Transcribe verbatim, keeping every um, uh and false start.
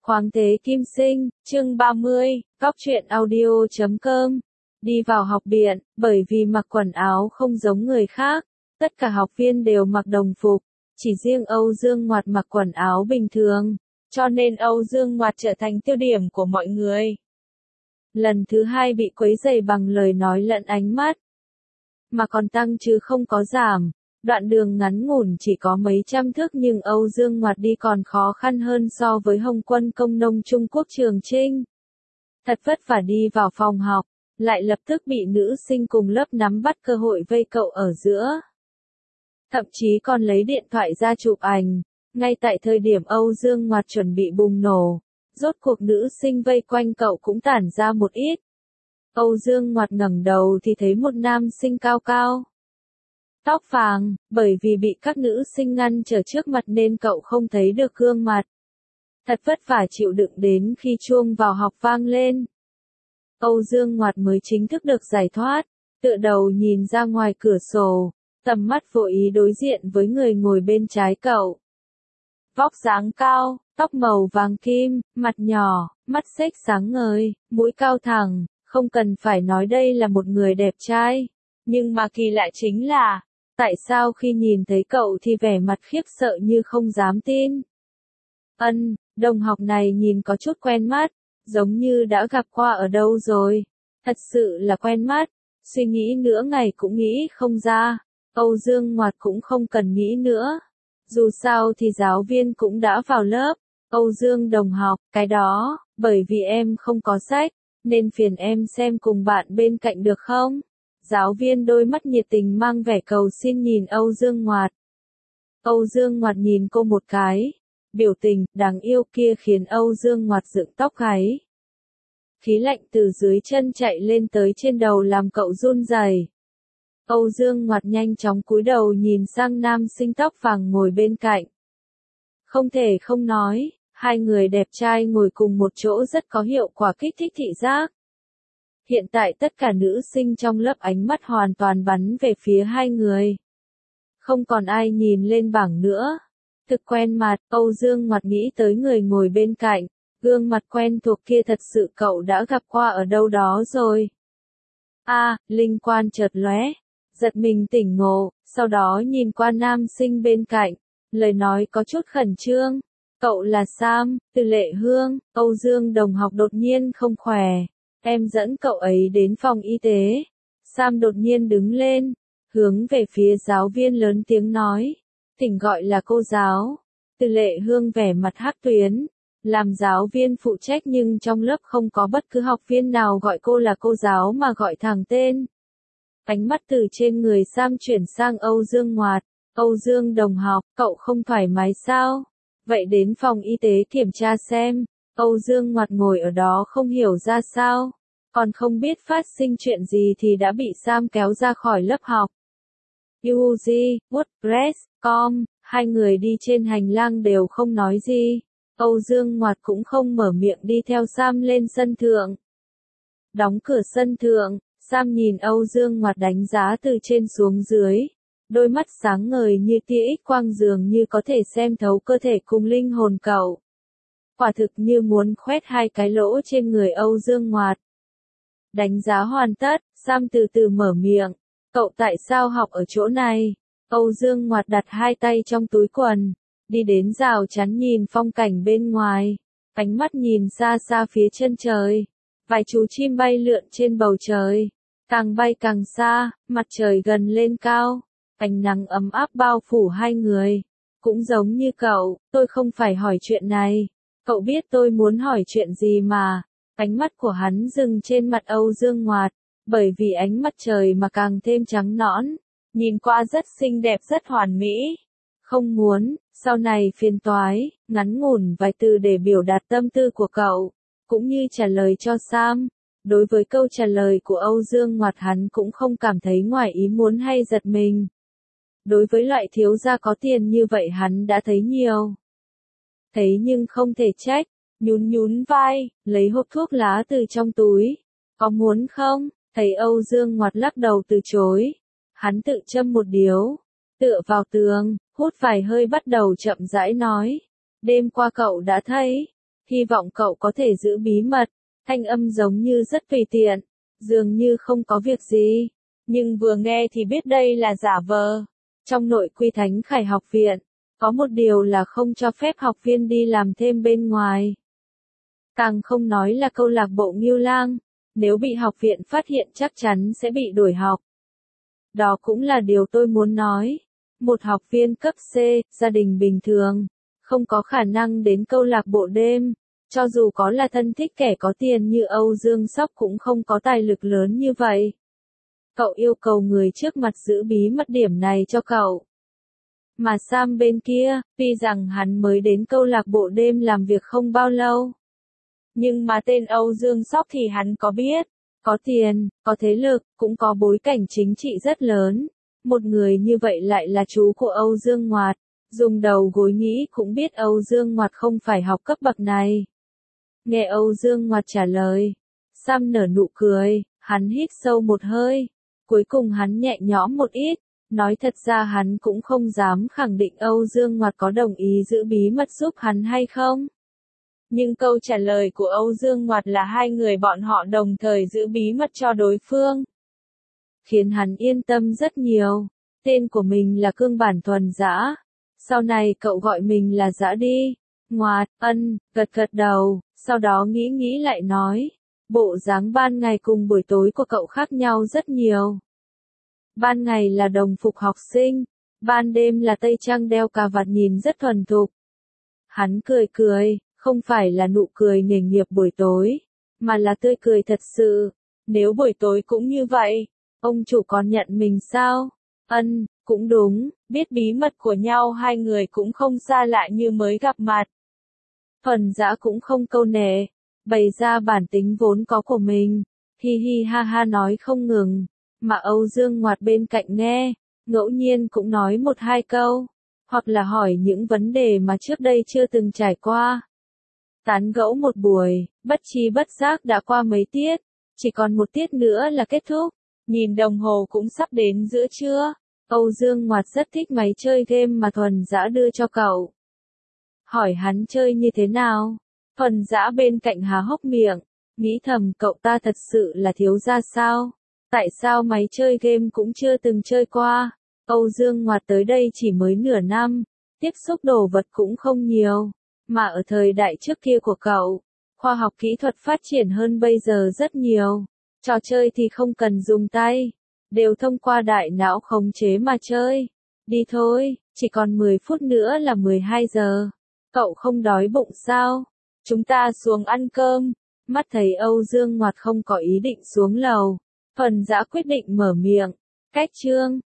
Khoáng thế kim sinh, chương ba mươi, góc truyện audio chấm com. Đi vào học viện, bởi vì mặc quần áo không giống người khác, tất cả học viên đều mặc đồng phục, chỉ riêng Âu Dương Ngoạt mặc quần áo bình thường, cho nên Âu Dương Ngoạt trở thành tiêu điểm của mọi người. Lần thứ hai bị quấy rầy bằng lời nói lẫn ánh mắt, mà còn tăng chứ không có giảm. Đoạn đường ngắn ngủn chỉ có mấy trăm thước nhưng Âu Dương Ngoạt đi còn khó khăn hơn so với Hồng Quân Công nông Trung Quốc Trường Trinh. Thật vất vả đi vào phòng học, lại lập tức bị nữ sinh cùng lớp nắm bắt cơ hội vây cậu ở giữa. Thậm chí còn lấy điện thoại ra chụp ảnh, ngay tại thời điểm Âu Dương Ngoạt chuẩn bị bùng nổ, rốt cuộc nữ sinh vây quanh cậu cũng tản ra một ít. Âu Dương Ngoạt ngẩng đầu thì thấy một nam sinh cao cao, tóc vàng, bởi vì bị các nữ sinh ngăn trở trước mặt nên cậu không thấy được gương mặt. Thật vất vả chịu đựng đến khi chuông vào học vang lên. Âu Dương Ngoạt mới chính thức được giải thoát, tựa đầu nhìn ra ngoài cửa sổ, tầm mắt vô ý đối diện với người ngồi bên trái cậu. Vóc dáng cao, tóc màu vàng kim, mặt nhỏ, mắt xếch sáng ngời, mũi cao thẳng, không cần phải nói đây là một người đẹp trai. Nhưng mà kỳ lạ chính là, tại sao khi nhìn thấy cậu thì vẻ mặt khiếp sợ như không dám tin. Ân, đồng học này nhìn có chút quen mắt, giống như đã gặp qua ở đâu rồi. Thật sự là quen mắt, suy nghĩ nửa ngày cũng nghĩ không ra. Âu Dương Ngoạt cũng không cần nghĩ nữa. Dù sao thì giáo viên cũng đã vào lớp. Âu Dương đồng học, cái đó, bởi vì em không có sách, nên phiền em xem cùng bạn bên cạnh được không? Giáo viên đôi mắt nhiệt tình mang vẻ cầu xin nhìn Âu Dương Ngoạt. Âu Dương Ngoạt nhìn cô một cái, biểu tình đáng yêu kia khiến Âu Dương Ngoạt dựng tóc gáy. Khí lạnh từ dưới chân chạy lên tới trên đầu làm cậu run rẩy. Âu Dương Ngoạt nhanh chóng cúi đầu nhìn sang nam sinh tóc vàng ngồi bên cạnh. Không thể không nói, hai người đẹp trai ngồi cùng một chỗ rất có hiệu quả kích thích thị giác. Hiện tại tất cả nữ sinh trong lớp ánh mắt hoàn toàn bắn về phía hai người. Không còn ai nhìn lên bảng nữa. Thực quen mặt, Âu Dương Ngoạt nghĩ tới người ngồi bên cạnh, gương mặt quen thuộc kia thật sự cậu đã gặp qua ở đâu đó rồi. A, à, linh quan chợt lóe, giật mình tỉnh ngộ, sau đó nhìn qua nam sinh bên cạnh, lời nói có chút khẩn trương. Cậu là Sam, Từ Lệ Hương. Âu Dương đồng học đột nhiên không khỏe. Em dẫn cậu ấy đến phòng y tế. Sam đột nhiên đứng lên, hướng về phía giáo viên lớn tiếng nói. Thỉnh gọi là cô giáo. Từ Lệ Hương vẻ mặt hắc tuyến. Làm giáo viên phụ trách nhưng trong lớp không có bất cứ học viên nào gọi cô là cô giáo mà gọi thẳng tên. Ánh mắt từ trên người Sam chuyển sang Âu Dương Ngoạt. Âu Dương đồng học, cậu không thoải mái sao? Vậy đến phòng y tế kiểm tra xem. Âu Dương Ngoạt ngồi ở đó không hiểu ra sao, còn không biết phát sinh chuyện gì thì đã bị Sam kéo ra khỏi lớp học. u giê, WordPress, com, hai người đi trên hành lang đều không nói gì. Âu Dương Ngoạt cũng không mở miệng đi theo Sam lên sân thượng. Đóng cửa sân thượng, Sam nhìn Âu Dương Ngoạt đánh giá từ trên xuống dưới. Đôi mắt sáng ngời như tia X quang dường như có thể xem thấu cơ thể cùng linh hồn cậu. Quả thực như muốn khoét hai cái lỗ trên người Âu Dương Ngoạt. Đánh giá hoàn tất, Sam từ từ mở miệng. Cậu tại sao học ở chỗ này? Âu Dương Ngoạt đặt hai tay trong túi quần, đi đến rào chắn nhìn phong cảnh bên ngoài. Ánh mắt nhìn xa xa phía chân trời. Vài chú chim bay lượn trên bầu trời. Càng bay càng xa, mặt trời gần lên cao. Ánh nắng ấm áp bao phủ hai người. Cũng giống như cậu, tôi không phải hỏi chuyện này. Cậu biết tôi muốn hỏi chuyện gì mà. Ánh mắt của hắn dừng trên mặt Âu Dương Ngoạt, bởi vì ánh mặt trời mà càng thêm trắng nõn, nhìn qua rất xinh đẹp rất hoàn mỹ. Không muốn, sau này phiền toái, ngắn ngủn vài từ để biểu đạt tâm tư của cậu, cũng như trả lời cho Sam. Đối với câu trả lời của Âu Dương Ngoạt hắn cũng không cảm thấy ngoài ý muốn hay giật mình. Đối với loại thiếu gia có tiền như vậy hắn đã thấy nhiều. Thấy nhưng không thể trách, nhún nhún vai, lấy hộp thuốc lá từ trong túi. Có muốn không? Thấy Âu Dương Ngoạt lắc đầu từ chối. Hắn tự châm một điếu, tựa vào tường, hút vài hơi bắt đầu chậm rãi nói. Đêm qua cậu đã thấy, Hy vọng cậu có thể giữ bí mật. Thanh âm giống như rất tùy tiện, dường như không có việc gì, nhưng vừa nghe thì biết đây là giả vờ. Trong nội quy Thánh Khải học viện, có một điều là không cho phép học viên đi làm thêm bên ngoài. Càng không nói là câu lạc bộ Ngưu Lang, nếu bị học viện phát hiện chắc chắn sẽ bị đuổi học. Đó cũng là điều tôi muốn nói. Một học viên cấp C, gia đình bình thường, không có khả năng đến câu lạc bộ đêm. Cho dù có là thân thích kẻ có tiền như Âu Dương Sóc cũng không có tài lực lớn như vậy. Cậu yêu cầu người trước mặt giữ bí mật điểm này cho cậu. Mà Sam bên kia, tuy rằng hắn mới đến câu lạc bộ đêm làm việc không bao lâu. Nhưng mà tên Âu Dương Sóc thì hắn có biết. Có tiền, có thế lực, cũng có bối cảnh chính trị rất lớn. Một người như vậy lại là chú của Âu Dương Ngoạt. Dùng đầu gối nghĩ cũng biết Âu Dương Ngoạt không phải học cấp bậc này. Nghe Âu Dương Ngoạt trả lời, Sam nở nụ cười, hắn hít sâu một hơi. Cuối cùng hắn nhẹ nhõm một ít, nói thật ra hắn cũng không dám khẳng định Âu Dương Ngoạt có đồng ý giữ bí mật giúp hắn hay không. Nhưng câu trả lời của Âu Dương Ngoạt là hai người bọn họ đồng thời giữ bí mật cho đối phương. Khiến hắn yên tâm rất nhiều. Tên của mình là Cương Bản Thuần Dã. Sau này cậu gọi mình là Dã đi. Ngoạt, ân, gật gật đầu, sau đó nghĩ nghĩ lại nói. Bộ dáng ban ngày cùng buổi tối của cậu khác nhau rất nhiều. Ban ngày là đồng phục học sinh, ban đêm là tây trang đeo cà vạt nhìn rất thuần thục. Hắn cười cười, không phải là nụ cười nghề nghiệp buổi tối, mà là tươi cười thật sự. Nếu buổi tối cũng như vậy, ông chủ còn nhận mình sao? Ân, cũng đúng, biết bí mật của nhau hai người cũng không xa lạ như mới gặp mặt. Thuần Dã cũng không câu nệ, bày ra bản tính vốn có của mình, hi hi ha ha nói không ngừng, mà Âu Dương Ngoạt bên cạnh nghe, ngẫu nhiên cũng nói một hai câu, hoặc là hỏi những vấn đề mà trước đây chưa từng trải qua. Tán gẫu một buổi, bất chi bất giác đã qua mấy tiết, chỉ còn một tiết nữa là kết thúc, nhìn đồng hồ cũng sắp đến giữa trưa. Âu Dương Ngoạt rất thích máy chơi game mà Thuần Dã đưa cho cậu. Hỏi hắn chơi như thế nào? Thuần Dã bên cạnh há hốc miệng, nghĩ thầm cậu ta thật sự là thiếu gia sao? Tại sao máy chơi game cũng chưa từng chơi qua? Âu Dương Ngoạt tới đây chỉ mới nửa năm, tiếp xúc đồ vật cũng không nhiều, mà ở thời đại trước kia của cậu, khoa học kỹ thuật phát triển hơn bây giờ rất nhiều, trò chơi thì không cần dùng tay, đều thông qua đại não khống chế mà chơi. Đi thôi, chỉ còn mười phút nữa là mười hai giờ. Cậu không đói bụng sao? Chúng ta xuống ăn cơm. Mắt thấy Âu Dương Ngoạt không có ý định xuống lầu, Thuần Dã quyết định mở miệng. Cách chương